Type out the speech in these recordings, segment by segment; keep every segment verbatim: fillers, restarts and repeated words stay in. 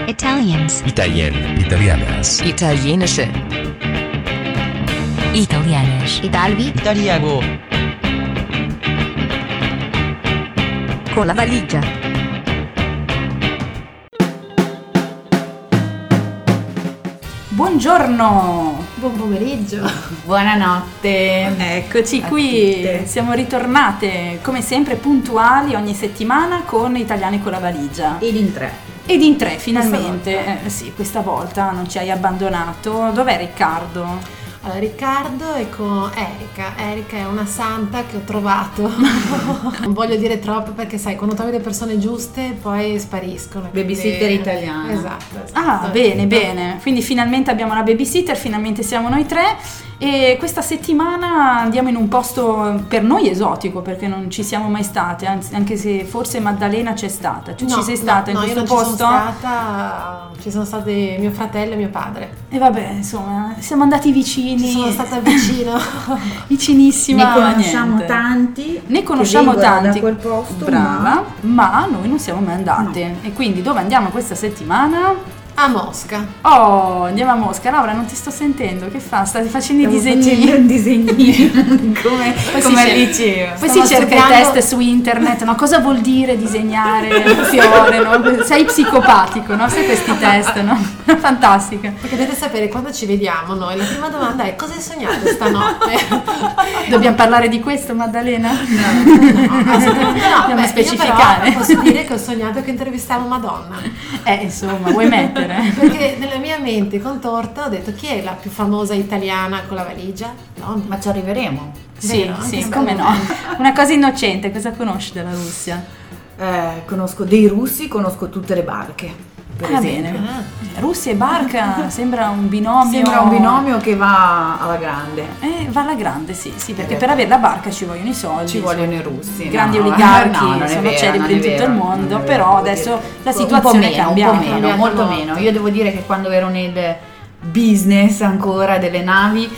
Italians. Italien. Italianas. Italienische. Italianisch. Italvi. Italiano. Con la valigia. Buongiorno, buon pomeriggio, buonanotte. Eccoci qui, tutte. Siamo ritornate come sempre puntuali ogni settimana con Italiani con la valigia. Ed in tre. Ed in tre finalmente, Questa eh, sì, questa volta non ci hai abbandonato. Dov'è Riccardo? Allora, Riccardo è con Erika. Erika è una santa che ho trovato. Non voglio dire troppo perché sai, quando trovi le persone giuste poi spariscono. Babysitter quindi... italiana. Esatto, esatto. Ah, bene, bene. Quindi finalmente abbiamo la babysitter, finalmente siamo noi tre. E questa settimana andiamo in un posto per noi esotico perché non ci siamo mai state, anzi, anche se forse Maddalena c'è stata. Tu no, ci sei stata no, in no, questo io non posto? Ci sono stata, ci sono stati mio fratello e mio padre. E vabbè, insomma, siamo andati vicini. Ci sono stata vicino. Vicinissima. Ne conosciamo niente. tanti. Ne conosciamo che vengono tanti. da quel posto. Brava, ma... ma noi non siamo mai andate. No. E quindi dove andiamo questa settimana? A Mosca. Oh, andiamo a Mosca. Laura, non ti sto sentendo. Che fa? Stai facendo i Stiamo disegnini? facendo un disegnino come, come al liceo. Poi Stavo si cerca studiando... i test su internet, no? Cosa vuol dire disegnare un fiore, no? Sei psicopatico, no? Sai questi test, no? Fantastica. Perché dovete sapere, quando ci vediamo noi, la prima domanda è: cosa hai sognato stanotte? Dobbiamo parlare di questo, Maddalena? No, no, assolutamente no. Dobbiamo Beh, specificare. Io però posso dire che ho sognato che intervistavo Madonna. Eh, insomma, vuoi mettere? Perché nella mia mente contorta ho detto: chi è la più famosa italiana con la valigia? No, Ma ci arriveremo. Sì, Vero? sì, Anche come secondo no. me. Una cosa innocente, cosa conosci della Russia? Eh, conosco dei russi, conosco tutte le barche. Per Ah, esempio. bene. Russia e barca sembra un binomio. Sembra un binomio che va alla grande. Eh, va alla grande, sì, sì, perché Eh, per avere la barca ci vogliono i soldi. Ci vogliono i russi. Grandi no, oligarchi, no, non è sono vero, celebri non è in tutto vero, il non mondo, è però vero, adesso devo la dire. situazione un po' è meno, cambiata. un po' meno, cambiata molto molto. meno. Io devo dire che quando ero nel business ancora delle navi,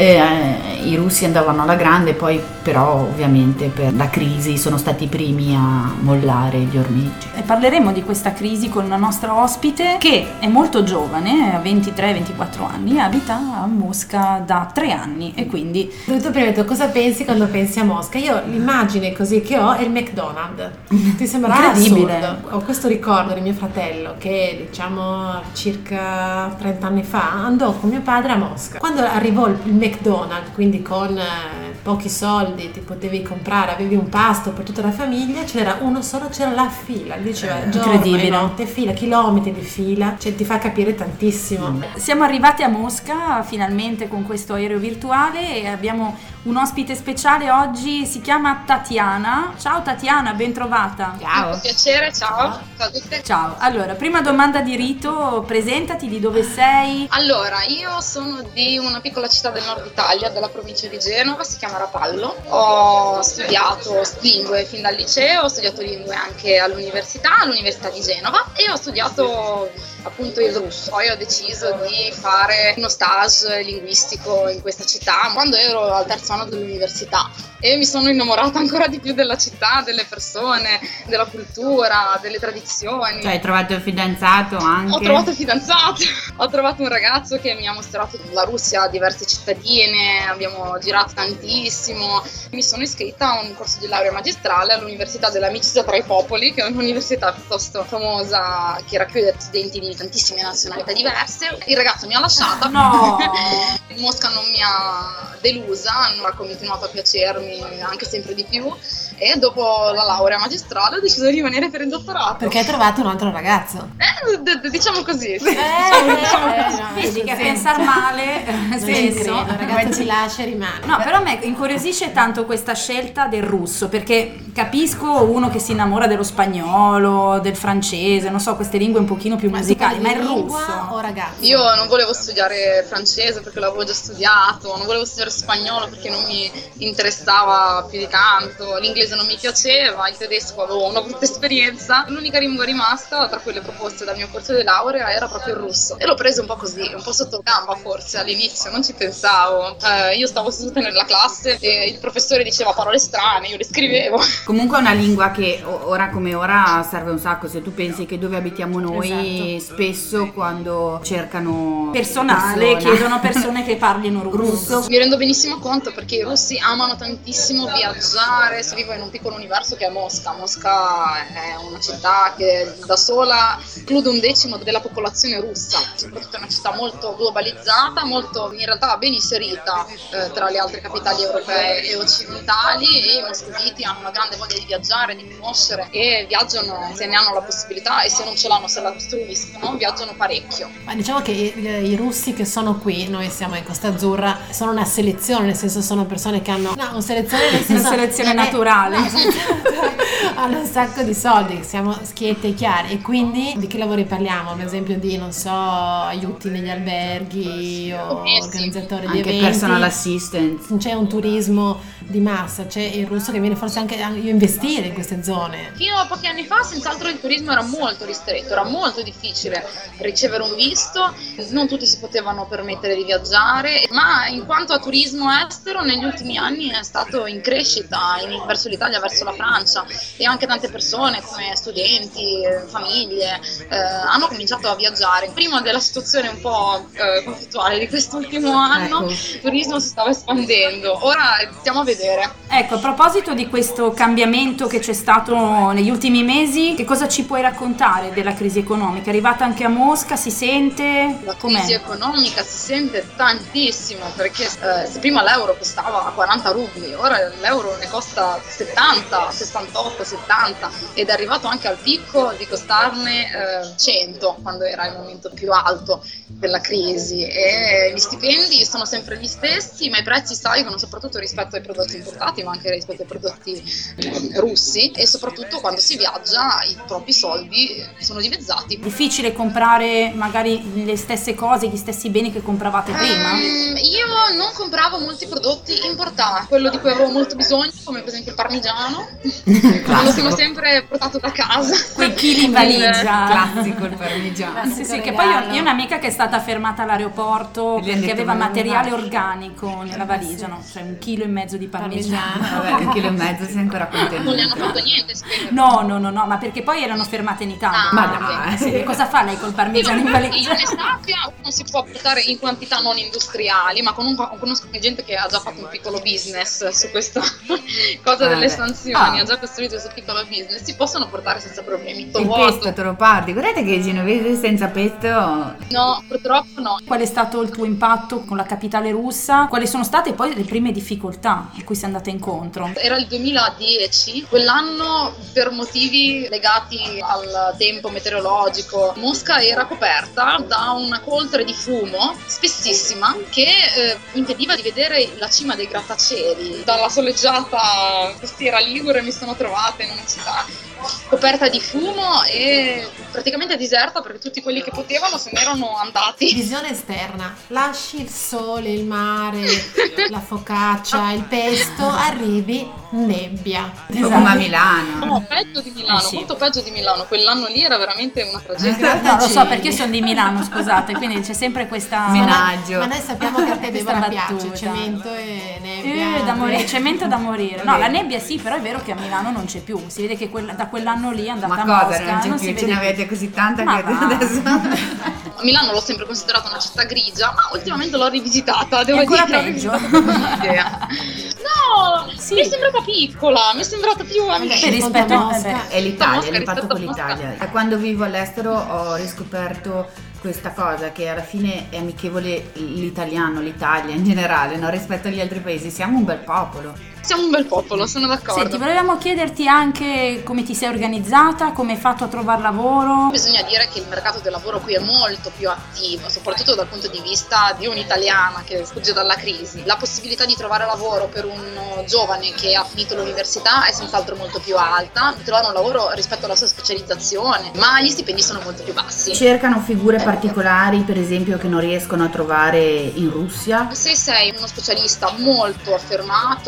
eh, i russi andavano alla grande, poi però ovviamente per la crisi sono stati i primi a mollare gli ormeggi. E parleremo di questa crisi con una nostra ospite che è molto giovane, ha ventitré ventiquattro anni, e abita a Mosca da tre anni e quindi... Tu prima hai detto cosa pensi quando pensi a Mosca? Io l'immagine così che ho è il McDonald's. Ti sembra Incredibile. assurdo? Ho questo ricordo di mio fratello che diciamo circa trenta anni fa andò con mio padre a Mosca. Quando arrivò il McDonald's, quindi con eh, pochi soldi ti potevi comprare, avevi un pasto per tutta la famiglia, c'era uno solo, c'era la fila, lui diceva Eh, giorno incredibile. e notte fila, chilometri di fila, cioè ti fa capire tantissimo. Siamo arrivati a Mosca finalmente con questo aereo virtuale e abbiamo un ospite speciale oggi, si chiama Tatiana. Ciao Tatiana, ben trovata. Ciao. Piacere, ciao. Ciao a tutte. Ciao, allora, prima domanda di rito, presentati, di dove sei? Allora, io sono di una piccola città del nord Italia, della provincia di Genova, si chiama Rapallo. Ho studiato lingue fin dal liceo, ho studiato lingue anche all'università, all'università di Genova, e ho studiato appunto il russo. Poi ho deciso di fare uno stage linguistico in questa città quando ero al terzo anno dell'università e mi sono innamorata ancora di più della città, delle persone, della cultura, delle tradizioni. Cioè, hai trovato il fidanzato anche? Ho trovato il fidanzato, ho trovato un ragazzo che mi ha mostrato la Russia, diverse cittadine, abbiamo girato tantissimo. Mi sono iscritta a un corso di laurea magistrale all'Università dell'Amicizia tra i Popoli, che è un'università piuttosto famosa che racchiude studenti di tantissime nazionalità diverse. Il ragazzo mi ha lasciata, No! Mosca non mi ha delusa, hanno continuato a piacermi anche sempre di più, e dopo la laurea magistrale ho deciso di rimanere per il dottorato. Perché hai trovato un altro ragazzo? Eh, d- d- diciamo così. sì. Vedi che a pensar male eh, spesso... Il ragazzo ti lascia e rimane. No, però a me incuriosisce tanto questa scelta del russo, perché capisco uno che si innamora dello spagnolo, del francese, non so, queste lingue un pochino più musicali, ma il lingua russo... o ragazzo? Io non volevo studiare francese perché l'avevo già studiato, non volevo studiare spagnolo perché non mi interessava parlava più di tanto, l'inglese non mi piaceva, il tedesco avevo una brutta esperienza. L'unica lingua rimasta tra quelle proposte dal mio corso di laurea era proprio il russo e l'ho preso un po' così, un po' sotto gamba forse all'inizio, non ci pensavo. Eh, io stavo seduta nella classe e il professore diceva parole strane, io le scrivevo. Comunque è una lingua che ora come ora serve un sacco. Se tu pensi che dove abitiamo noi, Esatto. spesso quando cercano Personale, persone- chiedono persone che parlino russo. Mi rendo benissimo conto perché i russi amano tantissimo viaggiare, si vive in un piccolo universo che è Mosca. Mosca è una città che da sola include un decimo della popolazione russa, soprattutto è una città molto globalizzata, molto in realtà ben inserita eh, tra le altre capitali europee e occidentali, e i moscoviti hanno una grande voglia di viaggiare, di conoscere, e viaggiano se ne hanno la possibilità, e se non ce l'hanno, se la costruiscono, viaggiano parecchio. Ma diciamo che i, i russi che sono qui, noi siamo in Costa Azzurra, sono una selezione, nel senso sono persone che hanno no, una selezione, nel senso, Una selezione non è- naturale. no, hanno un sacco di soldi, siamo schiette e chiare, e quindi di che lavori parliamo? Per esempio di, non so, aiuti negli alberghi o Eh sì. organizzatori di anche eventi. personal assistant. C'è un turismo di massa, c'è il russo che viene forse anche a investire in queste zone. Fino a pochi anni fa, senz'altro, il turismo era molto ristretto, era molto difficile ricevere un visto, non tutti si potevano permettere di viaggiare, ma in quanto a turismo estero, negli ultimi anni è stato in crescita in- verso l'Italia, verso la Francia, e anche tante persone come studenti, eh, famiglie, eh, hanno cominciato a viaggiare. Prima della situazione un po' eh, conflittuale di quest'ultimo anno, Ecco. il turismo si stava espandendo, ora stiamo a vedere. Ecco, a proposito di questo cambiamento che c'è stato negli ultimi mesi, che cosa ci puoi raccontare della crisi economica? È arrivata anche a Mosca, si sente? La Com'è? crisi economica si sente tantissimo, perché eh, se prima l'euro costava quaranta rubli, ora l'euro ne costa settanta, sessantotto, settanta, ed è arrivato anche al picco di costarne eh, cento quando era il momento più alto della crisi, e gli stipendi sono sempre gli stessi, ma i prezzi salgono soprattutto rispetto ai prodotti importati, ma anche rispetto ai prodotti eh, russi, e soprattutto quando si viaggia i propri soldi sono dimezzati. Difficile comprare magari le stesse cose, gli stessi beni che compravate prima? Ehm, io non compravo molti prodotti importati, quello di cui avevo molto bisogno, come per esempio il parmigiano, me lo sono sempre portato da casa. Quei chili in valigia. Classico il parmigiano. Ah, sì, sì, che regalo. poi io, io ho un'amica che è stata fermata all'aeroporto E gli hanno perché detto, aveva "Ma non materiale vai." organico nella valigia, no? Cioè un chilo e mezzo di parmigiano. Parmigiano. Vabbè, un chilo e mezzo sei ancora contento. Non gli hanno fatto niente, spero. No, no, no, no, ma perché poi erano fermate in Italia. Ah, Ma ok. dai. Sì, che cosa fa lei col parmigiano in Io valigia? in estate non si può portare in quantità non industriali, ma comunque conosco gente che ha già fatto un piccolo business su questa cosa Ah, delle beh. sanzioni, Ah. ha già costruito questo piccolo business, si possono portare senza problemi. Il Vuoto. pesto te lo parli. Guardate che i genovesi senza pesto. No, purtroppo no. Qual è stato il tuo impatto con la capitale russa? Quali sono state poi le prime difficoltà a cui sei andata incontro? Era il duemiladieci, quell'anno per motivi legati al tempo meteorologico Mosca era coperta da una coltre di fumo spessissima che eh, impediva di vedere la cima dei grattacieli. Dalla soleggiata costiera ligure mi sono trovata in una città coperta di fumo e praticamente deserta, perché tutti quelli che potevano se ne erano andati. Visione esterna, lasci il sole, il mare, la focaccia, il pesto, arrivi nebbia. Un po' come a Milano. No, peggio di Milano, Eh sì. molto peggio di Milano. Quell'anno lì era veramente una tragedia. No, lo so perché io sono di Milano, scusate, quindi c'è sempre questa... Sì, ma, Miraggio. ma noi sappiamo che a te Questa Deborah piace, battuta. cemento e nebbia. Eh, da morire, cemento da morire. No, la nebbia sì, però è vero che a Milano non c'è più. Si vede che quella- da quell'anno lì è andata Ma a cosa? Mosca, Non c'è non più, si ce vede ne più. avete così tanta Ma che va. adesso. Milano l'ho sempre considerata una città grigia, ma ultimamente l'ho rivisitata, devo È ancora dire. peggio. L'ho rivisitata l'idea. No, mi è sembrata piccola, mi è sembrata più amica. Beh, rispetto a a Mosca. È l'Italia, Mosca l'impatto rispetto con a Mosca. l'Italia. Da quando vivo all'estero ho riscoperto questa cosa, che alla fine è amichevole l'italiano, l'Italia in generale, no? Rispetto agli altri paesi. Siamo un bel popolo. Siamo un bel popolo, sono d'accordo. Senti, volevamo chiederti anche come ti sei organizzata, come hai fatto a trovare lavoro. Bisogna dire che il mercato del lavoro qui è molto più attivo, soprattutto dal punto di vista di un'italiana che sfugge dalla crisi. La possibilità di trovare lavoro per un giovane che ha finito l'università è senz'altro molto più alta, di trovare un lavoro rispetto alla sua specializzazione, ma gli stipendi sono molto più bassi. Cercano figure particolari, per esempio, che non riescono a trovare in Russia. Se sei uno specialista molto affermato nel tuo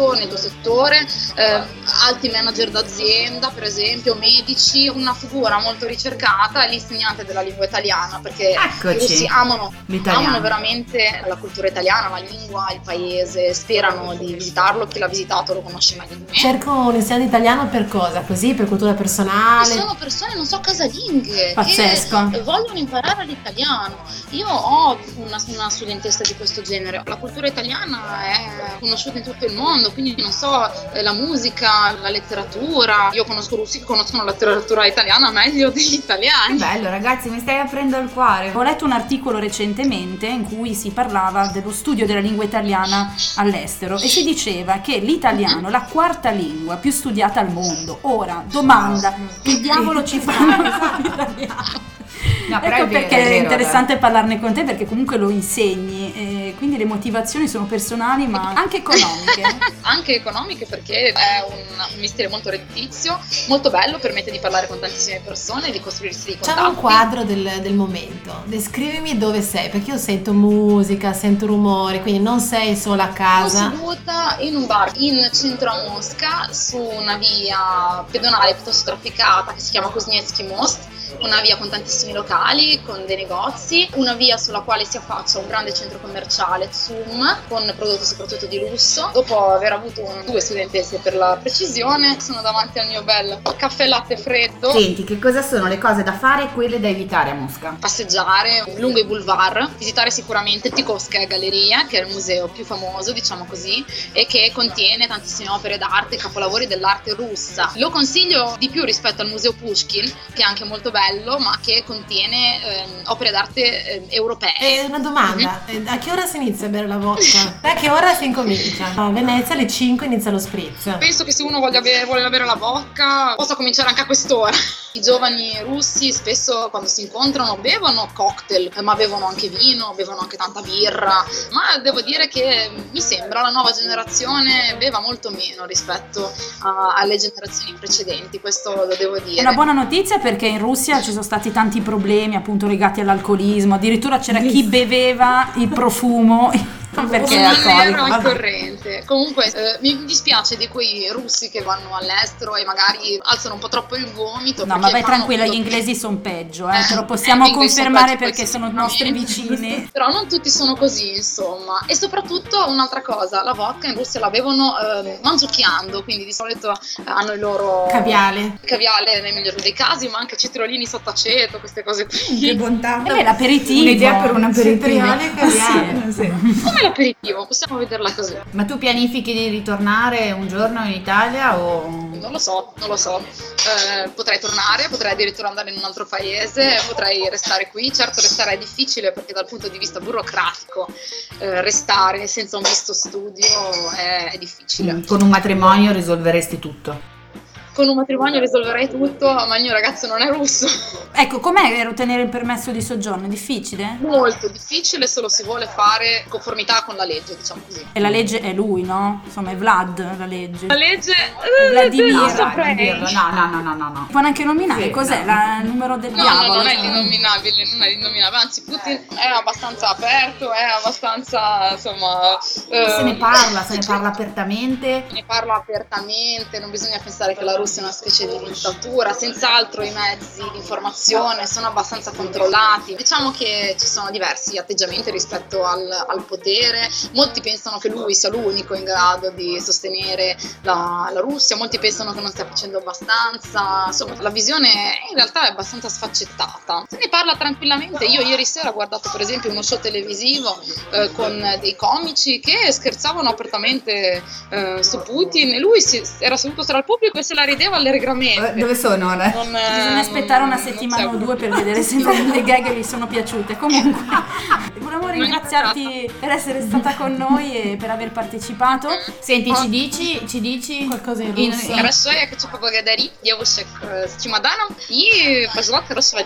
settore, eh, alti manager d'azienda per esempio, medici, una figura molto ricercata è l'insegnante della lingua italiana, perché Eccoci. i russi amano, L'italiano. amano veramente la cultura italiana, la lingua, il paese, sperano di visitarlo, chi l'ha visitato lo conosce meglio di me. Cerco un insegnante italiano per cosa? Così, per cultura personale? Sono persone, non so, casalinghe, Pazzesco. che vogliono imparare l'italiano. Io ho una, una studentessa di questo genere. La cultura italiana è conosciuta in tutto il mondo, quindi non so, eh, la musica, la letteratura. Io conosco russi che conoscono la letteratura italiana meglio degli italiani. Bello, ragazzi, mi stai aprendo il cuore. Ho letto un articolo recentemente in cui si parlava dello studio della lingua italiana all'estero e si diceva che l'italiano è la quarta lingua più studiata al mondo. Ora, domanda, che diavolo ci fanno l'italiano? No, però Ecco è vero, perché è è, vero, interessante parlarne con te, perché comunque lo insegni, e quindi le motivazioni sono personali ma anche economiche. Anche economiche, perché è un, un mestiere molto redditizio, molto bello, permette di parlare con tantissime persone, di costruirsi dei contatti. Facciamo un quadro del, del momento. Descrivimi dove sei, perché io sento musica, sento rumori, quindi non sei sola a casa. Sono seduta in un bar in centro a Mosca, su una via pedonale piuttosto trafficata che si chiama Kuznetsky Most, una via con tantissimi locali, con dei negozi, una via sulla quale si affaccia un grande centro commerciale, Zoom, con prodotti soprattutto di lusso. Dopo aver avuto un, due studentesse per la precisione, sono davanti al mio bel caffè latte freddo. Senti, che cosa sono le cose da fare e quelle da evitare a Mosca? Passeggiare lungo i boulevard, visitare sicuramente Tikovskaya Galleria, che è il museo più famoso, diciamo così, e che contiene tantissime opere d'arte, capolavori dell'arte russa. Lo consiglio di più rispetto al museo Pushkin, che è anche molto bello, ma che contiene ehm, opere d'arte ehm, europee. E una domanda, eh, a che ora si inizia a bere la vodka? A che ora si incomincia? A Venezia alle cinque inizia lo spritz. Penso che se uno voglia bere, vuole bere la vodka possa cominciare anche a quest'ora. I giovani russi spesso quando si incontrano bevono cocktail, ma bevono anche vino, bevono anche tanta birra, ma devo dire che mi sembra la nuova generazione beva molto meno rispetto a, alle generazioni precedenti, questo lo devo dire. È una buona notizia, perché in Russia ci sono stati tanti problemi appunto legati all'alcolismo, addirittura c'era chi beveva il profumo perché è non alcolico. ero al Vabbè. corrente. Comunque eh, mi dispiace di quei russi che vanno all'estero e magari alzano un po' troppo il gomito. No, ma perché vai fanno tranquilla, tutto- gli inglesi sono peggio, eh, Eh, te lo possiamo eh, gli inglesi sono confermare peggio, perché questo sono nostri sicuramente. vicini. Però non tutti sono così, insomma. E soprattutto un'altra cosa, la vodka in Russia la bevono eh, mangiucchiando, quindi di solito eh, hanno il loro Caviale. caviale nel migliore dei casi, ma anche cetriolini sotto aceto, queste cose qui. Che bontà. E beh, l'aperitivo. Un'idea per un aperitivo. Cetrioli e caviale. Sì. Come l'aperitivo, possiamo vederla così. Ma tu pianifichi di ritornare un giorno in Italia o... Non lo so, non lo so. Eh, potrei tornare, potrei addirittura andare in un altro paese, potrei restare qui. Certo, restare è difficile perché dal punto di vista burocratico eh, restare senza un visto studio è, è difficile. Con un matrimonio risolveresti tutto? Con un matrimonio risolverei tutto, ma il mio ragazzo non è russo. Ecco, com'è ottenere il permesso di soggiorno? È difficile? Molto difficile se lo si vuole fare in conformità con la legge, diciamo così. E la legge è lui, no? Insomma, è Vlad la legge. La legge... Vladimir. non No, dai, non saprei. dirlo. no, no, no, no, no, no. Può neanche nominare, Sì, cos'è? no. La- il numero del No, diavolo? no, non è cioè- l'innominabile, non è l'innominabile, anzi Putin è abbastanza aperto, è abbastanza, insomma... Se ne ehm, parla, se ne parla apertamente. Ne parla apertamente, non bisogna pensare che la Russia è una specie di dittatura, senz'altro i mezzi di informazione sono abbastanza controllati. Diciamo che ci sono diversi atteggiamenti rispetto al, al potere, molti pensano che lui sia l'unico in grado di sostenere la, la Russia, molti pensano che non stia facendo abbastanza, insomma la visione in realtà è abbastanza sfaccettata. Se ne parla tranquillamente, io ieri sera ho guardato per esempio uno show televisivo eh, con dei comici che scherzavano apertamente eh, su Putin e lui si, era seduto tra il pubblico e se la rideva allegramente. Eh, Dove sono ora? Non, eh, Bisogna aspettare una non- non settimana c'è- o due per vedere se le gag gli sono piaciute. Comunque, volevo ringraziarti per essere stata con noi e per aver partecipato. Senti, ci dici, ci dici Qualcosa in in- russo? in- Хорошо, я хочу поблагодарить девушек э, с чемоданом и пожелать хорошего дня.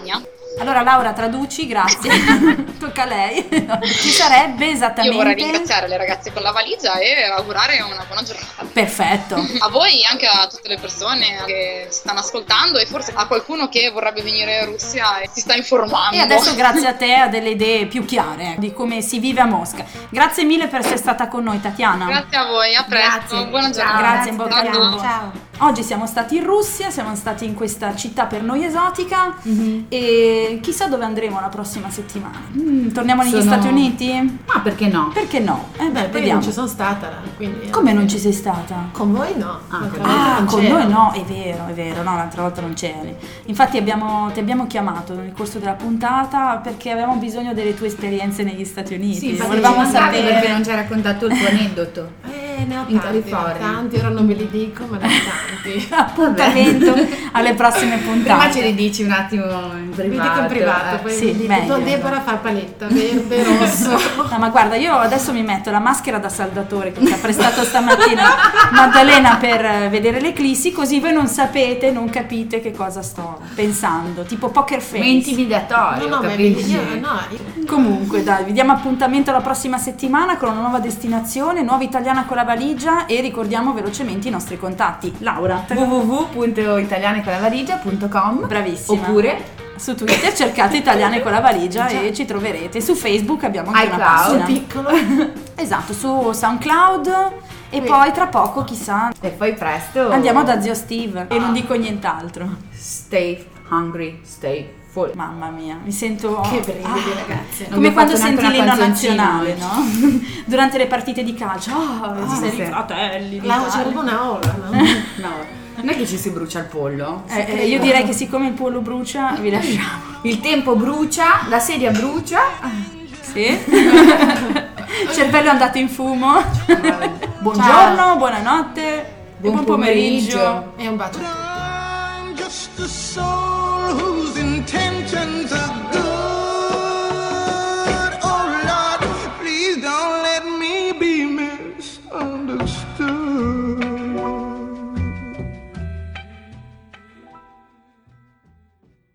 Allora Laura, traduci, grazie. Tocca a lei. Chi sarebbe esattamente? Io vorrei ringraziare le ragazze con la valigia e augurare una buona giornata. Perfetto. A voi, anche a tutte le persone che ci stanno ascoltando e forse a qualcuno che vorrebbe venire in Russia e si sta informando. E adesso grazie a te ha delle idee più chiare di come si vive a Mosca. Grazie mille per essere stata con noi, Tatiana. Grazie a voi, a presto. Grazie. Buona Ciao. giornata. Grazie, in bocca al Ciao. lupo. Ciao. Oggi siamo stati in Russia, siamo stati in questa città per noi esotica e chissà dove andremo la prossima settimana. Mm, torniamo negli Sono- Stati Uniti? Ma perché no? Perché no? Eh, Beh, poi vediamo. non ci sono stata, quindi... Come non ci sei stata? Con voi no. Ah, L'altra con- volta Ah, non con c'ero. noi no, è vero, è vero, no, l'altra volta non c'eri. Infatti abbiamo, ti abbiamo chiamato nel corso della puntata perché avevamo bisogno delle tue esperienze negli Stati Uniti. Sì, infatti volevamo ci mandavi sapere perché non ci hai raccontato il tuo aneddoto. Eh, ne ho In tanti, ne ho California. tanti, ora non ve li dico, ma ne ho tanti. appuntamento alle prossime puntate. Prima ce li dici un attimo in Vi privato. dico in privato, eh. poi sì, vi dico, meglio. "No, Deborah fa paletta, verde, rosso. No, ma guarda, io adesso mi metto la maschera da saldatore che ci ha prestato stamattina Maddalena per eh, vedere l'eclissi, così voi non sapete, non capite che cosa sto pensando, tipo poker face. Ma intimidatorio, No, no, ma capisci? io, no, io- Comunque dai, vi diamo appuntamento la prossima settimana con una nuova destinazione, nuova italiana con la valigia e ricordiamo velocemente i nostri contatti. Laura, w w w punto italianeconlavaligia punto com. bravissima. Oppure Su Twitter cercate Italiane con la valigia e ci troverete. Su Facebook abbiamo anche una iCloud. pagina. piccolo. Esatto, su SoundCloud e Sì. poi tra poco chissà e poi presto andiamo da zio Steve e non dico nient'altro. Stay hungry, stay full. Mamma mia, mi sento Che brividi, Ah, ragazzi. Non come vi ho quando fatto senti neanche una l'inno canzoncina nazionale, no? Durante le partite di calcio. Ah, Ah, sei sì. i fratelli La d'Italia. sarebbe una ola, no? No, non è che ci si brucia il pollo. Eh, eh, io direi che siccome il pollo brucia, vi lasciamo. Il tempo brucia, la sedia brucia. Sì. Il cervello è andato in fumo. Buongiorno, buonanotte e Buon buon pomeriggio. pomeriggio. E un bacio a tutti. I'm just a soul who